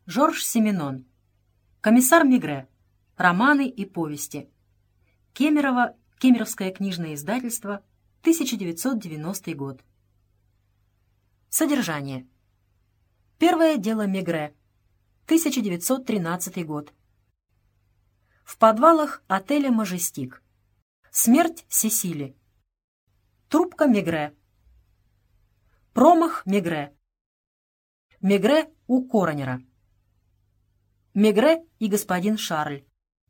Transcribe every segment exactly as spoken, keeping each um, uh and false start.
Жорж Сименон. Комиссар Мегрэ. Романы и повести. Кемерово. Кемеровское книжное издательство. тысяча девятьсот девяностый год. Содержание. Первое дело Мегрэ. тысяча девятьсот тринадцатый год. В подвалах отеля «Мажестик». Смерть Сесили. Трубка Мегрэ. Промах Мегрэ. Мегрэ у коронера. Мегрэ и господин Шарль.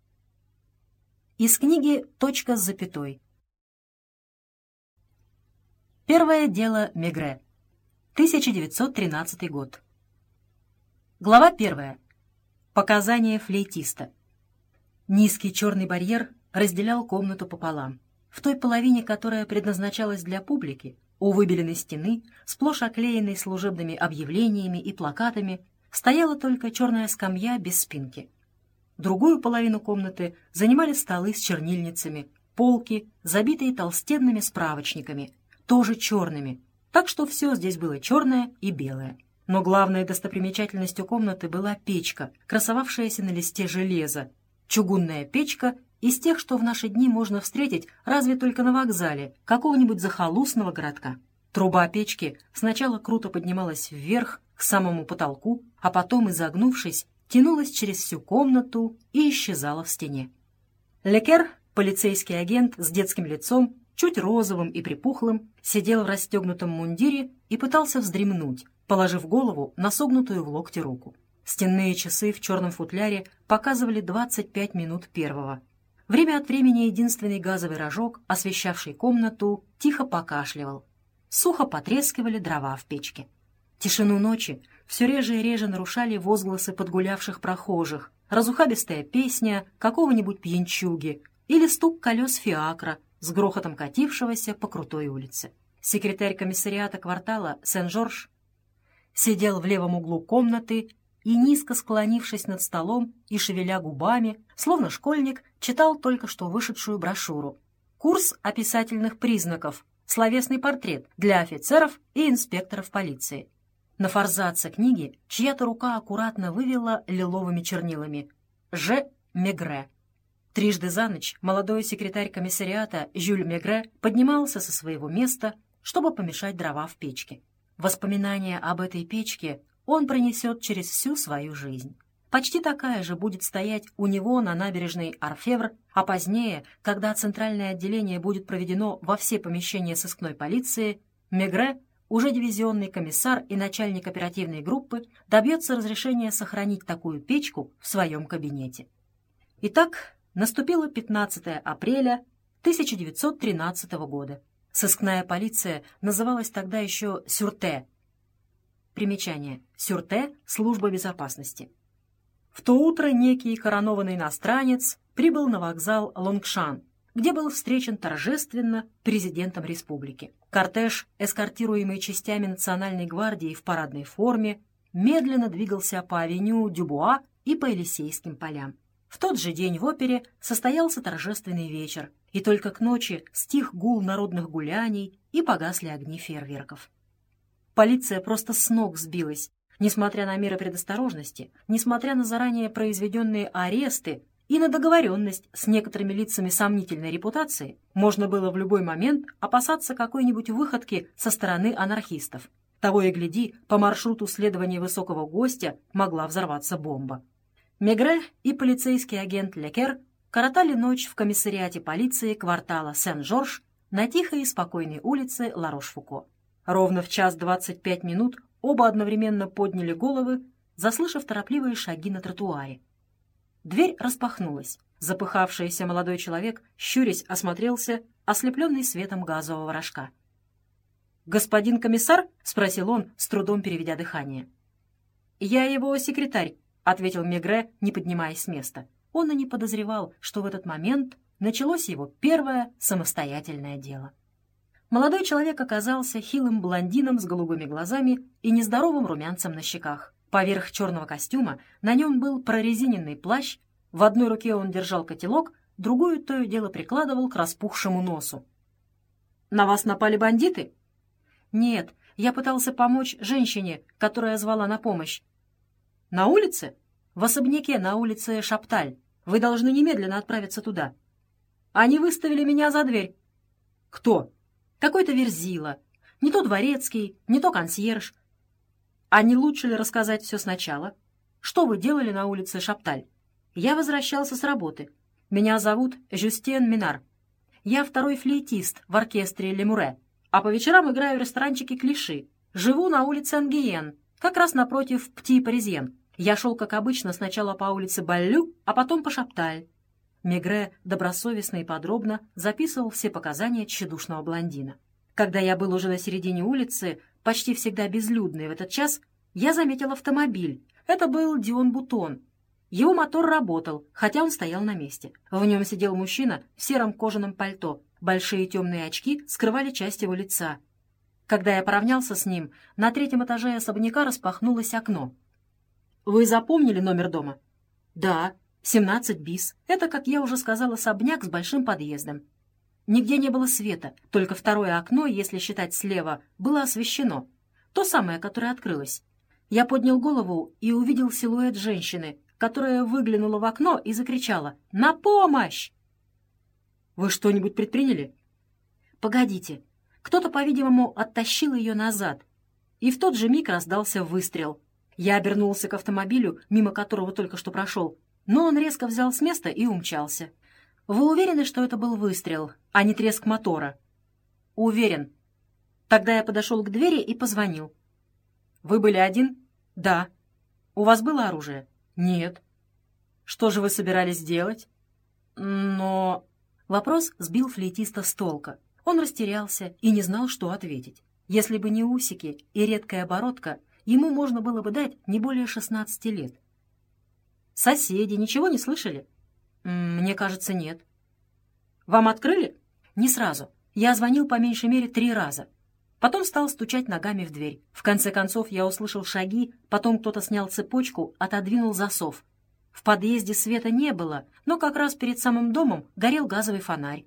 Из книги «Точка с запятой». Первое дело Мегрэ. тысяча девятьсот тринадцатый год. Глава первая. Показания флейтиста. Низкий черный барьер разделял комнату пополам. В той половине, которая предназначалась для публики, у выбеленной стены, сплошь оклеенной служебными объявлениями и плакатами, стояла только черная скамья без спинки. Другую половину комнаты занимали столы с чернильницами, полки, забитые толстенными справочниками, тоже черными, так что все здесь было черное и белое. Но главной достопримечательностью комнаты была печка, красовавшаяся на листе железа, чугунная печка из тех, что в наши дни можно встретить разве только на вокзале какого-нибудь захолустного городка. Труба печки сначала круто поднималась вверх к самому потолку, а потом, изогнувшись, тянулась через всю комнату и исчезала в стене. Лекер, полицейский агент с детским лицом, чуть розовым и припухлым, сидел в расстегнутом мундире и пытался вздремнуть, положив голову на согнутую в локте руку. Стенные часы в черном футляре показывали двадцать пять минут первого. Время от времени единственный газовый рожок, освещавший комнату, тихо покашливал. Сухо потрескивали дрова в печке. Тишину ночи все реже и реже нарушали возгласы подгулявших прохожих, разухабистая песня какого-нибудь пьянчуги или стук колес фиакра с грохотом катившегося по крутой улице. Секретарь комиссариата квартала Сен-Жорж сидел в левом углу комнаты и, низко склонившись над столом и шевеля губами, словно школьник, читал только что вышедшую брошюру. Курс описательных признаков, словесный портрет для офицеров и инспекторов полиции. На форзаце книги чья-то рука аккуратно вывела лиловыми чернилами «Ж. Мегрэ». Трижды за ночь молодой секретарь комиссариата Жюль Мегрэ поднимался со своего места, чтобы помешать дрова в печке. Воспоминания об этой печке он пронесет через всю свою жизнь. Почти такая же будет стоять у него на набережной Орфевр, а позднее, когда центральное отделение будет проведено во все помещения сыскной полиции, Мегрэ, уже дивизионный комиссар и начальник оперативной группы, добьется разрешения сохранить такую печку в своем кабинете. Итак, наступило пятнадцатое апреля тысяча девятьсот тринадцатого года. Сыскная полиция называлась тогда еще «Сюрте». Примечание. «Сюрте» — служба безопасности. В то утро некий коронованный иностранец прибыл на вокзал Лонгшан, где был встречен торжественно президентом республики. Кортеж, эскортируемый частями национальной гвардии в парадной форме, медленно двигался по авеню Дюбуа и по Елисейским полям. В тот же день в опере состоялся торжественный вечер, и только к ночи стих гул народных гуляний и погасли огни фейерверков. Полиция просто с ног сбилась. Несмотря на меры предосторожности, несмотря на заранее произведенные аресты и на договоренность с некоторыми лицами сомнительной репутации, можно было в любой момент опасаться какой-нибудь выходки со стороны анархистов. Того и гляди, по маршруту следования высокого гостя могла взорваться бомба. Мегрэ и полицейский агент Лекер коротали ночь в комиссариате полиции квартала Сен-Жорж на тихой и спокойной улице Ла-Рош-Фуко. Ровно в час двадцать пять минут оба одновременно подняли головы, заслышав торопливые шаги на тротуаре. Дверь распахнулась. Запыхавшийся молодой человек, щурясь, осмотрелся, ослепленный светом газового рожка. «Господин комиссар?» — спросил он, с трудом переведя дыхание. «Я его секретарь», — ответил Мегрэ, не поднимаясь с места. Он и не подозревал, что в этот момент началось его первое самостоятельное дело. Молодой человек оказался хилым блондином с голубыми глазами и нездоровым румянцем на щеках. Поверх черного костюма на нем был прорезиненный плащ, в одной руке он держал котелок, другую то и дело прикладывал к распухшему носу. «На вас напали бандиты?» «Нет, я пытался помочь женщине, которая звала на помощь». «На улице? В особняке на улице Шапталь. Вы должны немедленно отправиться туда». «Они выставили меня за дверь». «Кто?» «Какой-то верзила. Не то дворецкий, не то консьерж». «А не лучше ли рассказать все сначала? Что вы делали на улице Шапталь?» «Я возвращался с работы. Меня зовут Жюстен Минар. Я второй флейтист в оркестре Лемуре, а по вечерам играю в ресторанчике Клиши. Живу на улице Ангиен, как раз напротив Пти-Паризьен. Я шел, как обычно, сначала по улице Баллю, а потом по Шапталь». Мегре добросовестно и подробно записывал все показания тщедушного блондина. Когда я был уже на середине улицы, почти всегда безлюдной в этот час, я заметил автомобиль. Это был Дион Бутон. Его мотор работал, хотя он стоял на месте. В нем сидел мужчина в сером кожаном пальто. Большие темные очки скрывали часть его лица. Когда я поравнялся с ним, на третьем этаже особняка распахнулось окно. «Вы запомнили номер дома?» «Да, семнадцать бис. Это, как я уже сказал, особняк с большим подъездом. Нигде не было света, только второе окно, если считать слева, было освещено. То самое, которое открылось. Я поднял голову и увидел силуэт женщины, которая выглянула в окно и закричала: «На помощь!» «Вы что-нибудь предприняли?» «Погодите». Кто-то, по-видимому, оттащил ее назад, и в тот же миг раздался выстрел. Я обернулся к автомобилю, мимо которого только что прошел, но он резко взял с места и умчался. «Вы уверены, что это был выстрел, а не треск мотора?» «Уверен». Тогда я подошел к двери и позвонил. «Вы были один?» «Да». «У вас было оружие?» «Нет». «Что же вы собирались делать?» «Но...» Вопрос сбил флейтиста с толка. Он растерялся и не знал, что ответить. Если бы не усики и редкая бородка, ему можно было бы дать не более шестнадцати лет. «Соседи ничего не слышали?» «Мне кажется, нет». «Вам открыли?» «Не сразу. Я звонил по меньшей мере три раза. Потом стал стучать ногами в дверь. В конце концов я услышал шаги, потом кто-то снял цепочку, отодвинул засов. В подъезде света не было, но как раз перед самым домом горел газовый фонарь.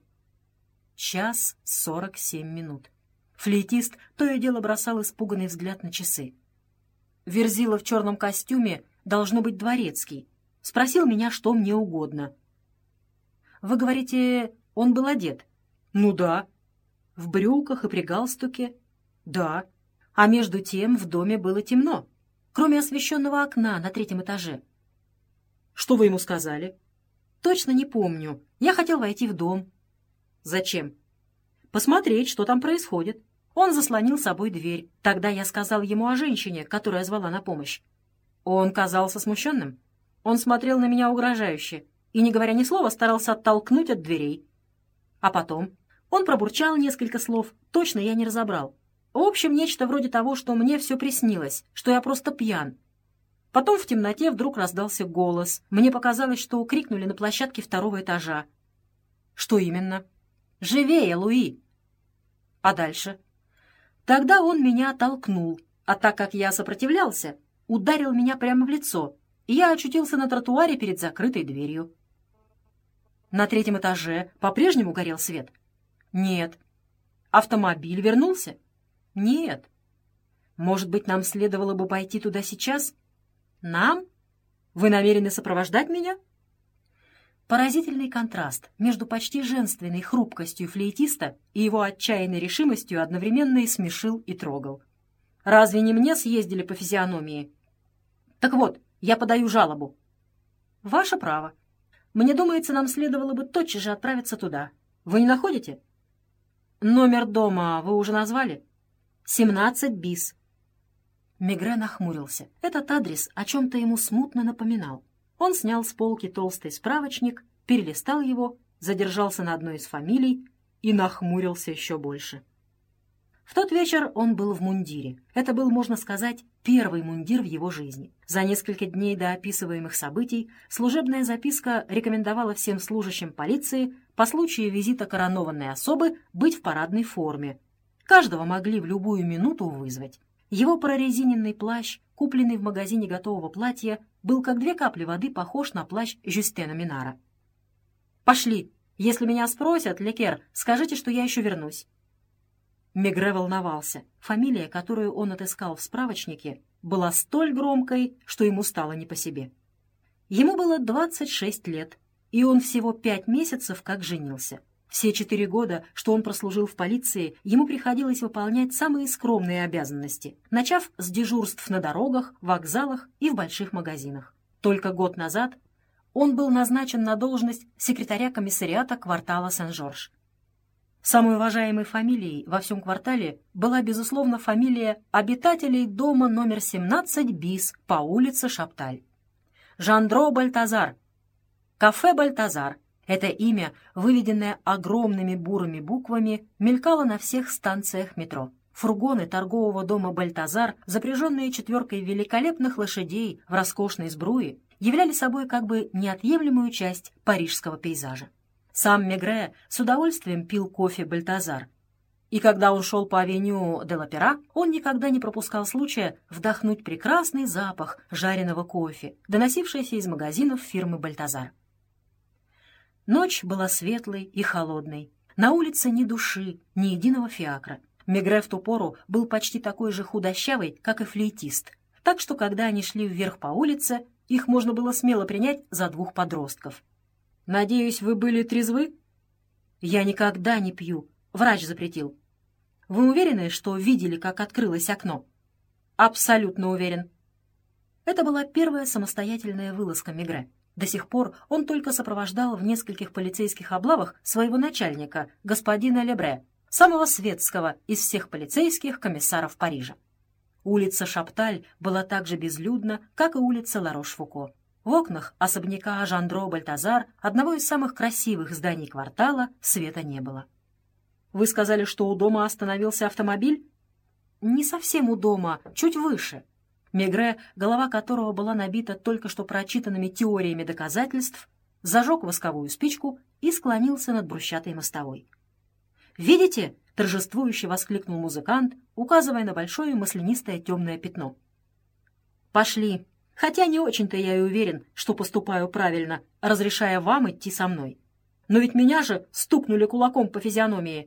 Час сорок семь минут. Флейтист то и дело бросал испуганный взгляд на часы. Верзила в черном костюме, должно быть, дворецкий. Спросил меня, что мне угодно. «Вы говорите, он был одет?» «Ну да». «В брюках и при галстуке?» «Да». А между тем в доме было темно, кроме освещенного окна на третьем этаже. «Что вы ему сказали?» «Точно не помню. Я хотел войти в дом». «Зачем?» «Посмотреть, что там происходит». Он заслонил собой дверь. Тогда я сказал ему о женщине, которая звала на помощь. Он казался смущенным. Он смотрел на меня угрожающе и, не говоря ни слова, старался оттолкнуть от дверей. А потом он пробурчал несколько слов, точно я не разобрал. В общем, нечто вроде того, что мне все приснилось, что я просто пьян. Потом в темноте вдруг раздался голос. Мне показалось, что крикнули на площадке второго этажа. «Что именно?» «Живее, Луи!» А дальше? Тогда он меня толкнул, а так как я сопротивлялся, ударил меня прямо в лицо, и я очутился на тротуаре перед закрытой дверью. На третьем этаже по-прежнему горел свет? Нет. Автомобиль вернулся? Нет. Может быть, нам следовало бы пойти туда сейчас? Нам? Вы намерены сопровождать меня? Поразительный контраст между почти женственной хрупкостью флейтиста и его отчаянной решимостью одновременно и смешил, и трогал. Разве не мне съездили по физиономии? Так вот, я подаю жалобу. Ваше право. Мне думается, нам следовало бы тотчас же отправиться туда. Вы не находите? Номер дома вы уже назвали? семнадцать бис. Мегре нахмурился. Этот адрес о чем-то ему смутно напоминал. Он снял с полки толстый справочник, перелистал его, задержался на одной из фамилий и нахмурился еще больше. В тот вечер он был в мундире. Это был, можно сказать, первый мундир в его жизни. За несколько дней до описываемых событий служебная записка рекомендовала всем служащим полиции по случаю визита коронованной особы быть в парадной форме. Каждого могли в любую минуту вызвать. Его прорезиненный плащ, купленный в магазине готового платья, был как две капли воды похож на плащ Жюстена Минара. «Пошли. Если меня спросят, Лекер, скажите, что я еще вернусь». Мегре волновался. Фамилия, которую он отыскал в справочнике, была столь громкой, что ему стало не по себе. Ему было двадцать шесть лет, и он всего пять месяцев как женился. Все четыре года, что он прослужил в полиции, ему приходилось выполнять самые скромные обязанности, начав с дежурств на дорогах, вокзалах и в больших магазинах. Только год назад он был назначен на должность секретаря комиссариата квартала Сен-Жорж. Самой уважаемой фамилией во всем квартале была, безусловно, фамилия обитателей дома номер семнадцать бис по улице Шапталь. Жандро Бальтазар. Кафе Бальтазар. Это имя, выведенное огромными бурыми буквами, мелькало на всех станциях метро. Фургоны торгового дома «Бальтазар», запряженные четверкой великолепных лошадей в роскошной сбруе, являли собой как бы неотъемлемую часть парижского пейзажа. Сам Мегре с удовольствием пил кофе «Бальтазар». И когда он шел по авеню де l'Опера, он никогда не пропускал случая вдохнуть прекрасный запах жареного кофе, доносившийся из магазинов фирмы «Бальтазар». Ночь была светлой и холодной. На улице ни души, ни единого фиакра. Мегре в ту пору был почти такой же худощавый, как и флейтист. Так что, когда они шли вверх по улице, их можно было смело принять за двух подростков. «Надеюсь, вы были трезвы?» «Я никогда не пью. Врач запретил». «Вы уверены, что видели, как открылось окно?» «Абсолютно уверен». Это была первая самостоятельная вылазка Мегре. До сих пор он только сопровождал в нескольких полицейских облавах своего начальника, господина Лебре, самого светского из всех полицейских комиссаров Парижа. Улица Шапталь была так же безлюдна, как и улица Ла-Рош-Фуко. В окнах особняка Жандро Бальтазар, одного из самых красивых зданий квартала, света не было. «Вы сказали, что у дома остановился автомобиль?» «Не совсем у дома, чуть выше». Мегре, голова которого была набита только что прочитанными теориями доказательств, зажег восковую спичку и склонился над брусчатой мостовой. «Видите?» — торжествующе воскликнул музыкант, указывая на большое маслянистое темное пятно. «Пошли, хотя не очень-то я и уверен, что поступаю правильно, разрешая вам идти со мной. Но ведь меня же стукнули кулаком по физиономии».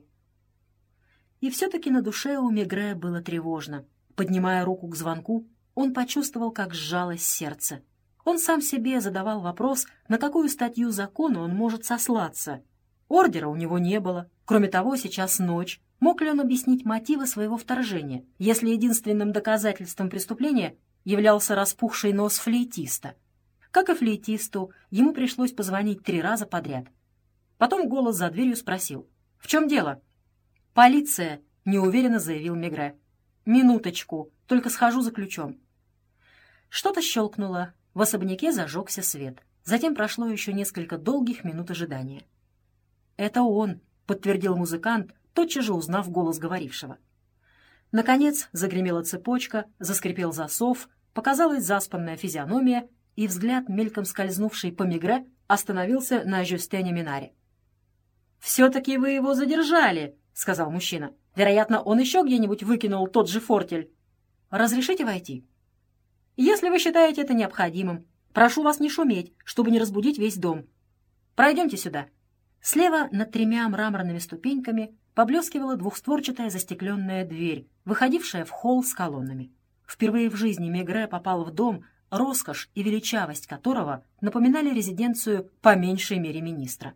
И все-таки на душе у Мегре было тревожно. Поднимая руку к звонку, он почувствовал, как сжалось сердце. Он сам себе задавал вопрос, на какую статью закона он может сослаться. Ордера у него не было. Кроме того, сейчас ночь. Мог ли он объяснить мотивы своего вторжения, если единственным доказательством преступления являлся распухший нос флейтиста? Как и флейтисту, ему пришлось позвонить три раза подряд. Потом голос за дверью спросил: «В чем дело?» «Полиция», — неуверенно заявил Мегре. «Минуточку, только схожу за ключом». Что-то щелкнуло, в особняке зажегся свет. Затем прошло еще несколько долгих минут ожидания. «Это он», — подтвердил музыкант, тотчас же узнав голос говорившего. Наконец загремела цепочка, заскрипел засов, показалась заспанная физиономия, и взгляд, мельком скользнувший по Мегре, остановился на Жюстене Минаре. «Все-таки вы его задержали», — сказал мужчина. «Вероятно, он еще где-нибудь выкинул тот же фортель. Разрешите войти?» «Если вы считаете это необходимым, прошу вас не шуметь, чтобы не разбудить весь дом. Пройдемте сюда». Слева над тремя мраморными ступеньками поблескивала двухстворчатая застекленная дверь, выходившая в холл с колоннами. Впервые в жизни Мегре попал в дом, роскошь и величавость которого напоминали резиденцию по меньшей мере министра.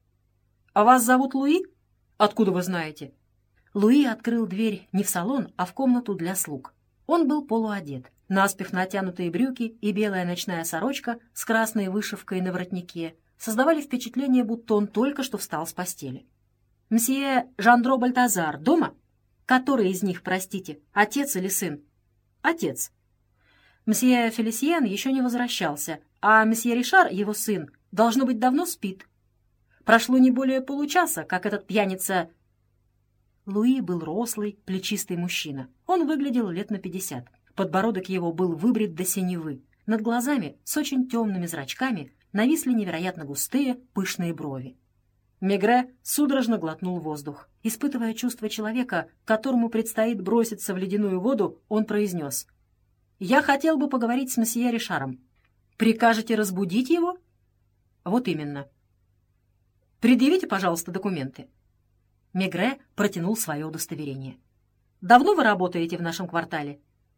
«А вас зовут Луи? Откуда вы знаете?» Луи открыл дверь не в салон, а в комнату для слуг. Он был полуодет. Наспех натянутые брюки и белая ночная сорочка с красной вышивкой на воротнике создавали впечатление, будто он только что встал с постели. «Мсье Жандро Бальтазар дома? Который из них, простите, отец или сын?» «Отец». «Мсье Фелисьен еще не возвращался, а мсье Ришар, его сын, должно быть, давно спит. Прошло не более получаса, как этот пьяница...» Луи был рослый, плечистый мужчина. Он выглядел лет на пятьдесят. Подбородок его был выбрит до синевы. Над глазами с очень темными зрачками нависли невероятно густые, пышные брови. Мегре судорожно глотнул воздух. Испытывая чувство человека, которому предстоит броситься в ледяную воду, он произнес: «Я хотел бы поговорить с месье Ришаром. Прикажете разбудить его?» «Вот именно». «Предъявите, пожалуйста, документы». Мегре протянул свое удостоверение. «Давно вы работаете в нашем квартале?»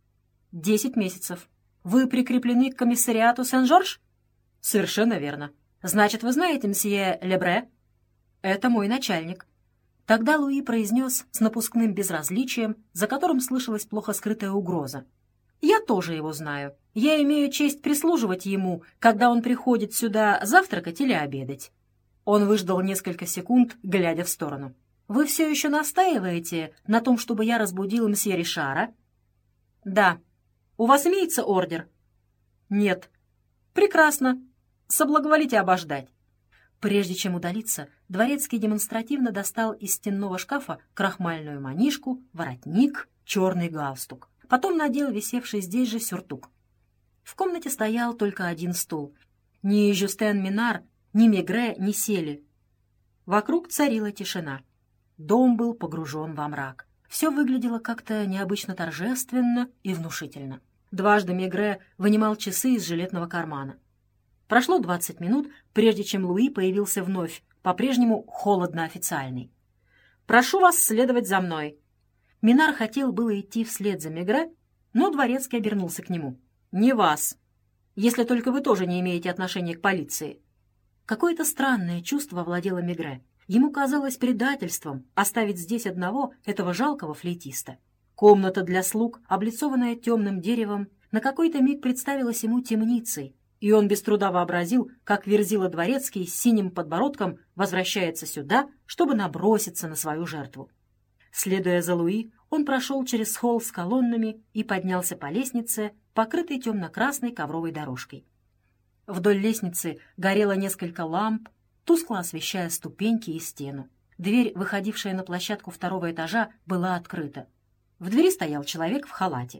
Десять месяцев. Вы прикреплены к комиссариату Сен-Жорж? Совершенно верно. Значит, вы знаете мсье Лебре? Это мой начальник. Тогда Луи произнес с напускным безразличием, за которым слышалась плохо скрытая угроза. «Я тоже его знаю. Я имею честь прислуживать ему, когда он приходит сюда завтракать или обедать». Он выждал несколько секунд, глядя в сторону. «Вы все еще настаиваете на том, чтобы я разбудил мсье Ришара?» «Да. У вас имеется ордер?» «Нет». «Прекрасно. Соблаговолите обождать». Прежде чем удалиться, дворецкий демонстративно достал из стенного шкафа крахмальную манишку, воротник, черный галстук. Потом надел висевший здесь же сюртук. В комнате стоял только один стул. Ни Жюстен Минар, ни Мегре не сели. Вокруг царила тишина. Дом был погружен во мрак. Все выглядело как-то необычно торжественно и внушительно. Дважды Мегре вынимал часы из жилетного кармана. Прошло двадцать минут, прежде чем Луи появился вновь, по-прежнему холодно официальный. «Прошу вас следовать за мной». Минар хотел было идти вслед за Мегре, но дворецкий обернулся к нему. «Не вас, если только вы тоже не имеете отношения к полиции». Какое-то странное чувство овладело Мегре. Ему казалось предательством оставить здесь одного этого жалкого флейтиста. Комната для слуг, облицованная темным деревом, на какой-то миг представилась ему темницей, и он без труда вообразил, как Верзила Дворецкий с синим подбородком возвращается сюда, чтобы наброситься на свою жертву. Следуя за Луи, он прошел через холл с колоннами и поднялся по лестнице, покрытой темно-красной ковровой дорожкой. Вдоль лестницы горело несколько ламп, тускло освещая ступеньки и стену. Дверь, выходившая на площадку второго этажа, была открыта. В двери стоял человек в халате.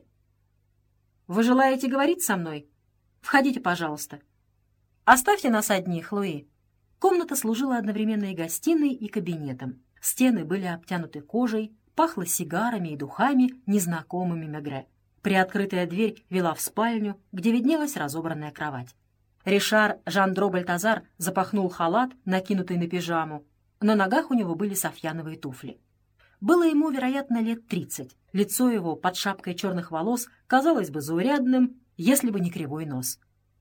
«Вы желаете говорить со мной? Входите, пожалуйста». «Оставьте нас одних, Луи». Комната служила одновременно и гостиной, и кабинетом. Стены были обтянуты кожей, пахло сигарами и духами, незнакомыми Мегре. Приоткрытая дверь вела в спальню, где виднелась разобранная кровать. Ришар Жандро Бальтазар запахнул халат, накинутый на пижаму. На ногах у него были софьяновые туфли. Было ему, вероятно, лет тридцать. Лицо его под шапкой черных волос казалось бы заурядным, если бы не кривой нос.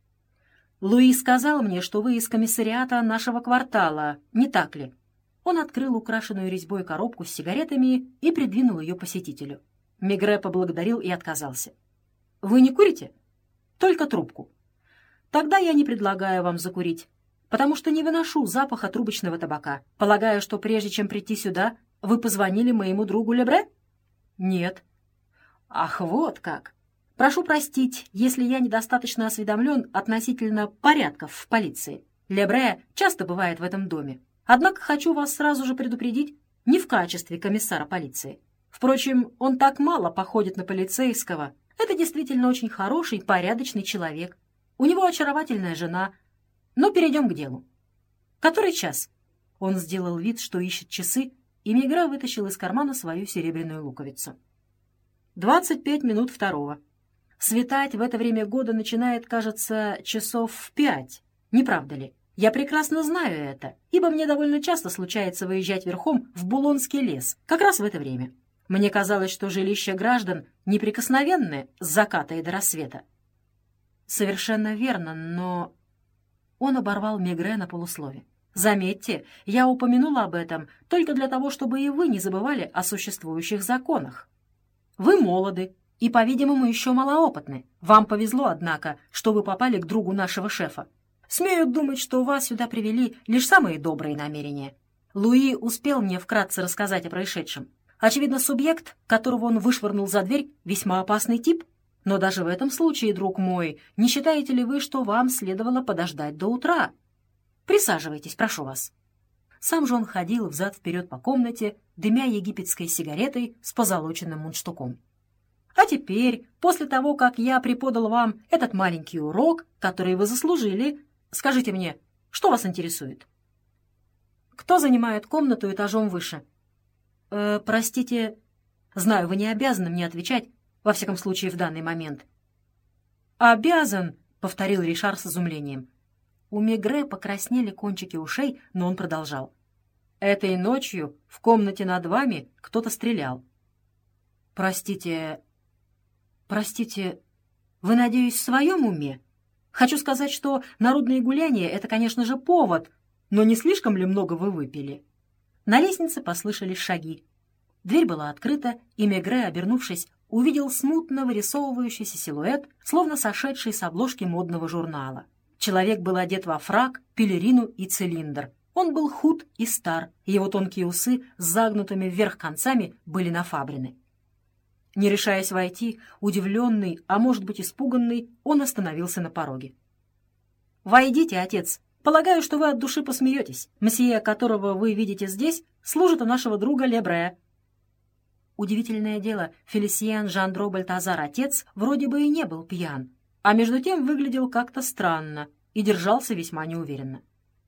«Луи сказал мне, что вы из комиссариата нашего квартала, не так ли?» Он открыл украшенную резьбой коробку с сигаретами и придвинул ее посетителю. Мегре поблагодарил и отказался. «Вы не курите?» «Только трубку». «Тогда я не предлагаю вам закурить, потому что не выношу запаха трубочного табака. Полагаю, что прежде чем прийти сюда, вы позвонили моему другу Лебре?» «Нет». «Ах, вот как! Прошу простить, если я недостаточно осведомлен относительно порядков в полиции. Лебре часто бывает в этом доме. Однако хочу вас сразу же предупредить, не в качестве комиссара полиции. Впрочем, он так мало походит на полицейского. Это действительно очень хороший, порядочный человек. У него очаровательная жена. Но перейдем к делу. Который час?» Он сделал вид, что ищет часы, и Мегре вытащил из кармана свою серебряную луковицу. «Двадцать пять минут второго. Светать в это время года начинает, кажется, часов в пять. Не правда ли? Я прекрасно знаю это, ибо мне довольно часто случается выезжать верхом в Булонский лес, как раз в это время. Мне казалось, что жилища граждан неприкосновенны с заката и до рассвета». «Совершенно верно, но...» Он оборвал Мегре на полуслове. «Заметьте, я упомянула об этом только для того, чтобы и вы не забывали о существующих законах. Вы молоды и, по-видимому, еще малоопытны. Вам повезло, однако, что вы попали к другу нашего шефа. Смею думать, что вас сюда привели лишь самые добрые намерения. Луи успел мне вкратце рассказать о происшедшем. Очевидно, субъект, которого он вышвырнул за дверь, весьма опасный тип. Но даже в этом случае, друг мой, не считаете ли вы, что вам следовало подождать до утра? Присаживайтесь, прошу вас». Сам же он ходил взад-вперед по комнате, дымя египетской сигаретой с позолоченным мундштуком. «А теперь, после того, как я преподал вам этот маленький урок, который вы заслужили, скажите мне, что вас интересует?» «Кто занимает комнату этажом выше?» «Э, простите, знаю, вы не обязаны мне отвечать, во всяком случае в данный момент». «Обязан», — повторил Ришар с изумлением. У Мегре покраснели кончики ушей, но он продолжал. «Этой ночью в комнате над вами кто-то стрелял». «Простите, Простите, вы, надеюсь, в своем уме? Хочу сказать, что народные гуляния — это, конечно же, повод, но не слишком ли много вы выпили?» На лестнице послышались шаги. Дверь была открыта, и Мегре, обернувшись, увидел смутно вырисовывающийся силуэт, словно сошедший с обложки модного журнала. Человек был одет во фрак, пелерину и цилиндр. Он был худ и стар, его тонкие усы с загнутыми вверх концами были нафабрены. Не решаясь войти, удивленный, а может быть испуганный, он остановился на пороге. «Войдите, отец. Полагаю, что вы от души посмеетесь. Мсье, которого вы видите здесь, служит у нашего друга Лебре». Удивительное дело, Фелисьен Жандро Бальтазар, отец, вроде бы и не был пьян, а между тем выглядел как-то странно и держался весьма неуверенно.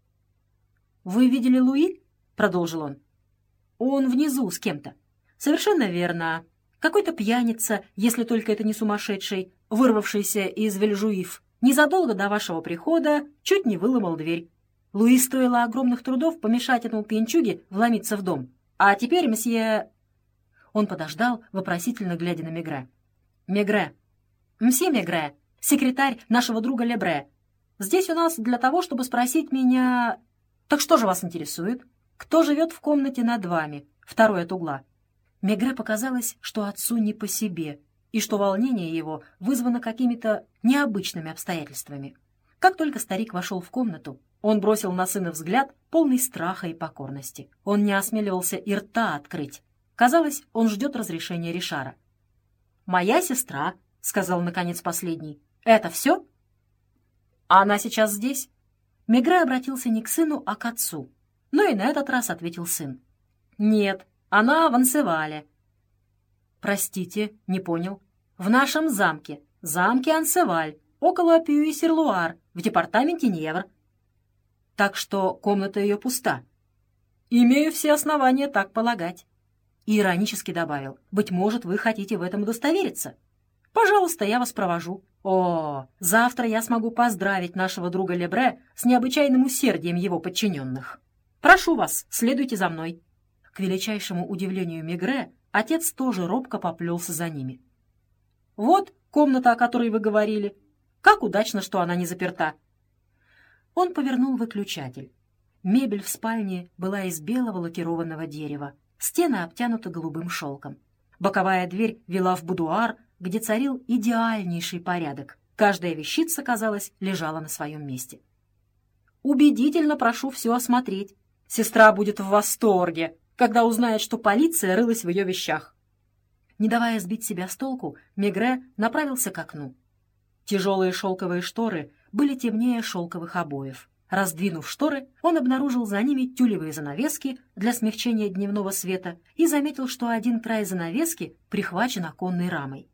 «Вы видели Луи?» — продолжил он. «Он внизу с кем-то». «Совершенно верно. Какой-то пьяница, если только это не сумасшедший, вырвавшийся из Вельжуиф, незадолго до вашего прихода чуть не выломал дверь. Луи стоило огромных трудов помешать этому пьянчуге вломиться в дом. А теперь, мсье...» Он подождал, вопросительно глядя на Мегре. «Мегре. Мсье Мегре, секретарь нашего друга Лебре. Здесь у нас для того, чтобы спросить меня... Так что же вас интересует? Кто живет в комнате над вами, второй от угла?» Мегре показалось, что отцу не по себе, и что волнение его вызвано какими-то необычными обстоятельствами. Как только старик вошел в комнату, он бросил на сына взгляд, полный страха и покорности. Он не осмеливался и рта открыть. Казалось, он ждет разрешения Ришара. «Моя сестра», — сказал наконец последний. «Это все?» «Она сейчас здесь?» Мегре обратился не к сыну, а к отцу. Но и на этот раз ответил сын. «Нет, она в Ансевале». «Простите, не понял». «В нашем замке, замке Ансеваль, около Пюи-Сир-Луар, в департаменте Невр». «Так что комната ее пуста». «Имею все основания так полагать». И иронически добавил: «Быть может, вы хотите в этом удостовериться? Пожалуйста, я вас провожу. О, завтра я смогу поздравить нашего друга Лебре с необычайным усердием его подчиненных. Прошу вас, следуйте за мной». К величайшему удивлению Мегре, отец тоже робко поплелся за ними. «Вот комната, о которой вы говорили. Как удачно, что она не заперта». Он повернул выключатель. Мебель в спальне была из белого лакированного дерева. Стены обтянуты голубым шелком. Боковая дверь вела в будуар, где царил идеальнейший порядок. Каждая вещица, казалось, лежала на своем месте. «Убедительно прошу все осмотреть. Сестра будет в восторге, когда узнает, что полиция рылась в ее вещах». Не давая сбить себя с толку, Мегре направился к окну. Тяжелые шелковые шторы были темнее шелковых обоев. Раздвинув шторы, он обнаружил за ними тюлевые занавески для смягчения дневного света и заметил, что один край занавески прихвачен оконной рамой.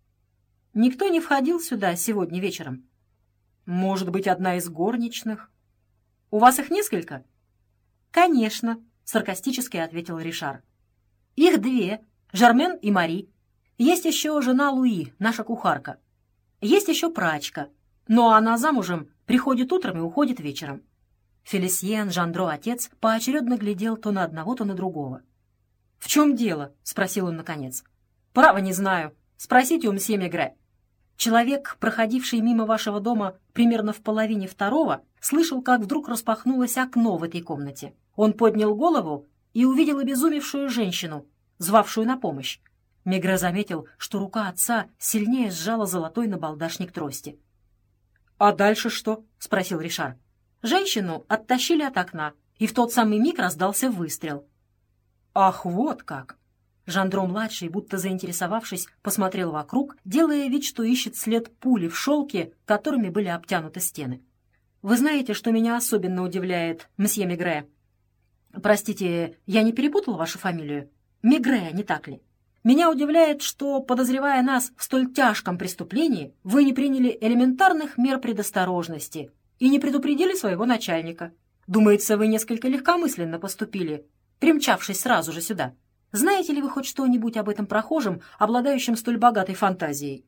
«Никто не входил сюда сегодня вечером?» «Может быть, одна из горничных?» «У вас их несколько?» «Конечно», — саркастически ответил Ришар. «Их две, Жермен и Мари. Есть еще жена Луи, наша кухарка. Есть еще прачка, но она замужем, приходит утром и уходит вечером». Фелисьен Жандро, отец, поочередно глядел то на одного, то на другого. «В чем дело?» — спросил он наконец. «Право не знаю. Спросите у мсье Мегре. Человек, проходивший мимо вашего дома примерно в половине второго, слышал, как вдруг распахнулось окно в этой комнате. Он поднял голову и увидел обезумевшую женщину, звавшую на помощь. Мегре заметил, что рука отца сильнее сжала золотой набалдашник трости. «А дальше что?» — спросил Ришар. Женщину оттащили от окна, и в тот самый миг раздался выстрел. «Ах, вот как!» Жандро-младший, будто заинтересовавшись, посмотрел вокруг, делая вид, что ищет след пули в шелке, которыми были обтянуты стены. «Вы знаете, что меня особенно удивляет, мсье Мегре?» «Простите, я не перепутал вашу фамилию? Мегре, не так ли? Меня удивляет, что, подозревая нас в столь тяжком преступлении, вы не приняли элементарных мер предосторожности и не предупредили своего начальника. Думается, вы несколько легкомысленно поступили, примчавшись сразу же сюда. Знаете ли вы хоть что-нибудь об этом прохожем, обладающем столь богатой фантазией?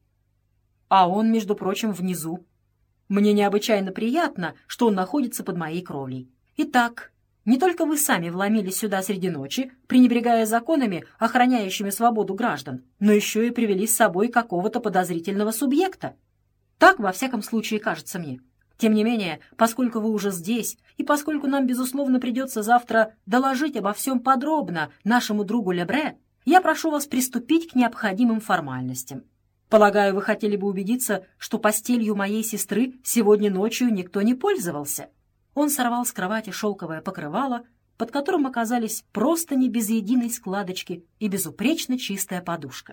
А он, между прочим, внизу. Мне необычайно приятно, что он находится под моей кровлей. Итак, Не только вы сами вломились сюда среди ночи, пренебрегая законами, охраняющими свободу граждан, но еще и привели с собой какого-то подозрительного субъекта. Так, во всяком случае, кажется мне. Тем не менее, поскольку вы уже здесь, и поскольку нам, безусловно, придется завтра доложить обо всем подробно нашему другу Лебре, я прошу вас приступить к необходимым формальностям. Полагаю, вы хотели бы убедиться, что постелью моей сестры сегодня ночью никто не пользовался». Он сорвал с кровати шелковое покрывало, под которым оказались простыни без единой складочки и безупречно чистая подушка.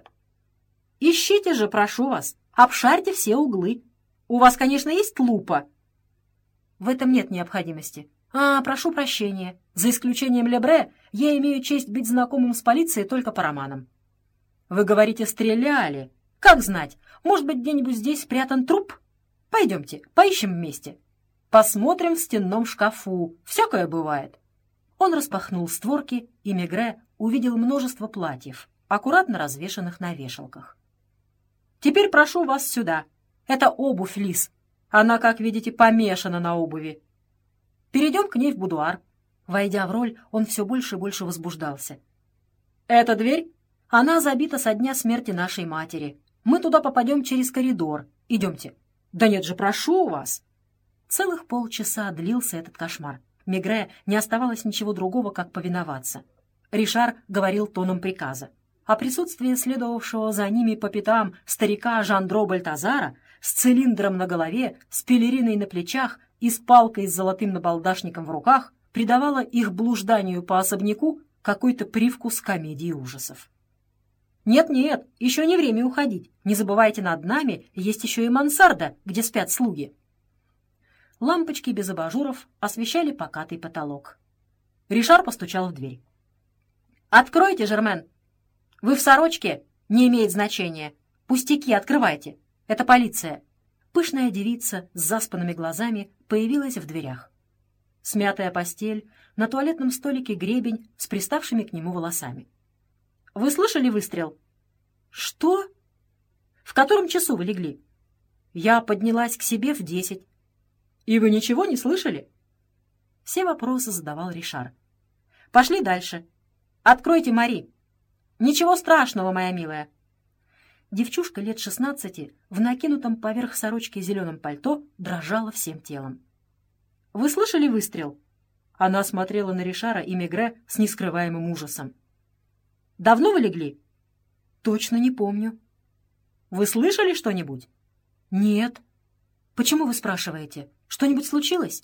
«Ищите же, прошу вас, обшарьте все углы. У вас, конечно, есть лупа?» «В этом нет необходимости. А, прошу прощения. За исключением Лебре, я имею честь быть знакомым с полицией только по романам». «Вы говорите, стреляли? Как знать, может быть, где-нибудь здесь спрятан труп? Пойдемте, поищем вместе. Посмотрим в стенном шкафу. Всякое бывает». Он распахнул створки, и Мегре увидел множество платьев, аккуратно развешанных на вешалках. «Теперь прошу вас сюда. Это обувь Лис. Она, как видите, помешана на обуви. Перейдем к ней в будуар». Войдя в роль, он все больше и больше возбуждался. «Эта дверь? Она забита со дня смерти нашей матери. Мы туда попадем через коридор. Идемте». «Да нет же, прошу вас». Целых полчаса длился этот кошмар. Мегре не оставалось ничего другого, как повиноваться. Ришар говорил тоном приказа. А присутствие следовавшего за ними по пятам старика Жандро Бальтазара с цилиндром на голове, с пелериной на плечах и с палкой с золотым набалдашником в руках придавало их блужданию по особняку какой-то привкус комедии ужасов. «Нет-нет, еще не время уходить. Не забывайте, над нами есть еще и мансарда, где спят слуги». Лампочки без абажуров освещали покатый потолок. Ришар постучал в дверь. «Откройте, Жермен!» «Вы в сорочке? Не имеет значения. Пустяки, открывайте. Это полиция». Пышная девица с заспанными глазами появилась в дверях. Смятая постель, на туалетном столике гребень с приставшими к нему волосами. «Вы слышали выстрел?» «Что? В котором часу вы легли?» «Я поднялась к себе в десять». «И вы ничего не слышали?» Все вопросы задавал Ришар. «Пошли дальше. Откройте, Мари». «Ничего страшного, моя милая». Девчушка лет шестнадцати в накинутом поверх сорочки зеленом пальто дрожала всем телом. «Вы слышали выстрел?» Она смотрела на Ришара и Мегре с нескрываемым ужасом. «Давно вы легли?» «Точно не помню». «Вы слышали что-нибудь?» «Нет». «Почему вы спрашиваете? Что-нибудь случилось?»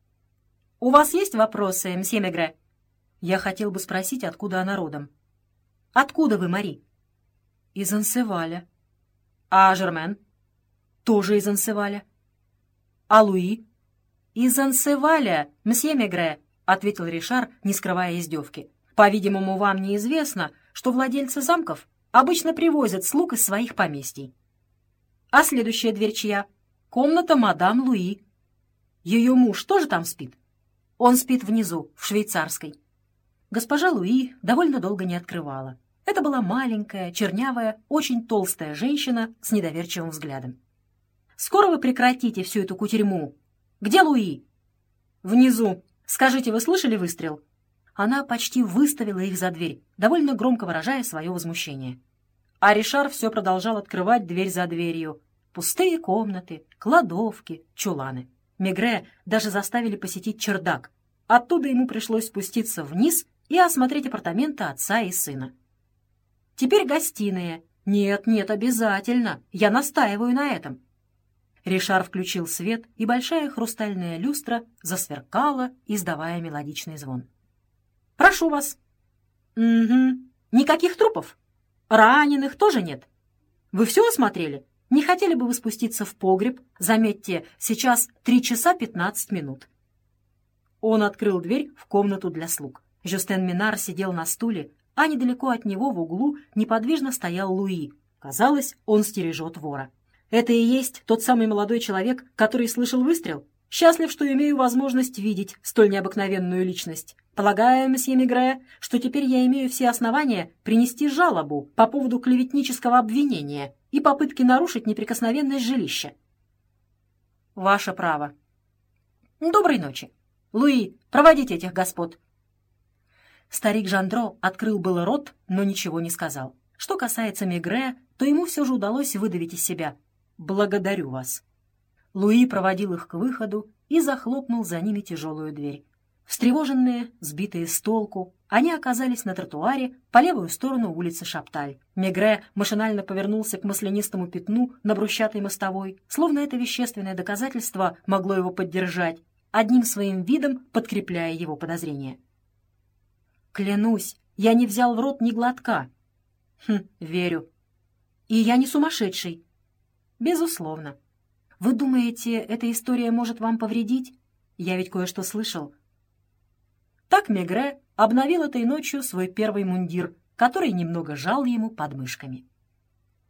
«У вас есть вопросы, мсье Мегре?» «Я хотел бы спросить, откуда она родом». «Откуда вы, Мари?» «Из Ансеваля». «А Жермен?» «Тоже из Ансеваля». «А Луи?» «Из Ансеваля, мсье Мегре», — ответил Ришар, не скрывая издевки. «По-видимому, вам неизвестно, что владельцы замков обычно привозят слуг из своих поместий». «А следующая дверь чья?» «Комната мадам Луи». «Ее муж тоже там спит?» «Он спит внизу, в швейцарской». Госпожа Луи довольно долго не открывала. Это была маленькая, чернявая, очень толстая женщина с недоверчивым взглядом. «Скоро вы прекратите всю эту кутерьму. Где Луи?» «Внизу. Скажите, вы слышали выстрел?» Она почти выставила их за дверь, довольно громко выражая свое возмущение. А Ришар все продолжал открывать дверь за дверью. Пустые комнаты, кладовки, чуланы. Мегре даже заставили посетить чердак. Оттуда ему пришлось спуститься вниз и осмотреть апартаменты отца и сына. «Теперь гостиная. Нет, нет, обязательно. Я настаиваю на этом». Ришар включил свет, и большая хрустальная люстра засверкала, издавая мелодичный звон. «Прошу вас». «Угу. Никаких трупов? Раненых тоже нет? Вы все осмотрели? Не хотели бы вы спуститься в погреб? Заметьте, сейчас три часа пятнадцать минут». Он открыл дверь в комнату для слуг. Жюстен Минар сидел на стуле, а недалеко от него в углу неподвижно стоял Луи. Казалось, он стережет вора. «Это и есть тот самый молодой человек, который слышал выстрел? Счастлив, что имею возможность видеть столь необыкновенную личность. Полагаю, месье Мегре, что теперь я имею все основания принести жалобу по поводу клеветнического обвинения и попытки нарушить неприкосновенность жилища». «Ваше право». «Доброй ночи». Луи, проводите этих господ!» Старик Жандро открыл было рот, но ничего не сказал. Что касается Мегре, то ему все же удалось выдавить из себя: «Благодарю вас». Луи проводил их к выходу и захлопнул за ними тяжелую дверь. Встревоженные, сбитые с толку, они оказались на тротуаре по левую сторону улицы Шапталь. Мегре машинально повернулся к маслянистому пятну на брусчатой мостовой, словно это вещественное доказательство могло его поддержать, одним своим видом подкрепляя его подозрения. «Клянусь, я не взял в рот ни глотка». «Хм, верю». «И я не сумасшедший». «Безусловно». «Вы думаете, эта история может вам повредить? Я ведь кое-что слышал». Так Мегре обновил этой ночью свой первый мундир, который немного жал ему под мышками.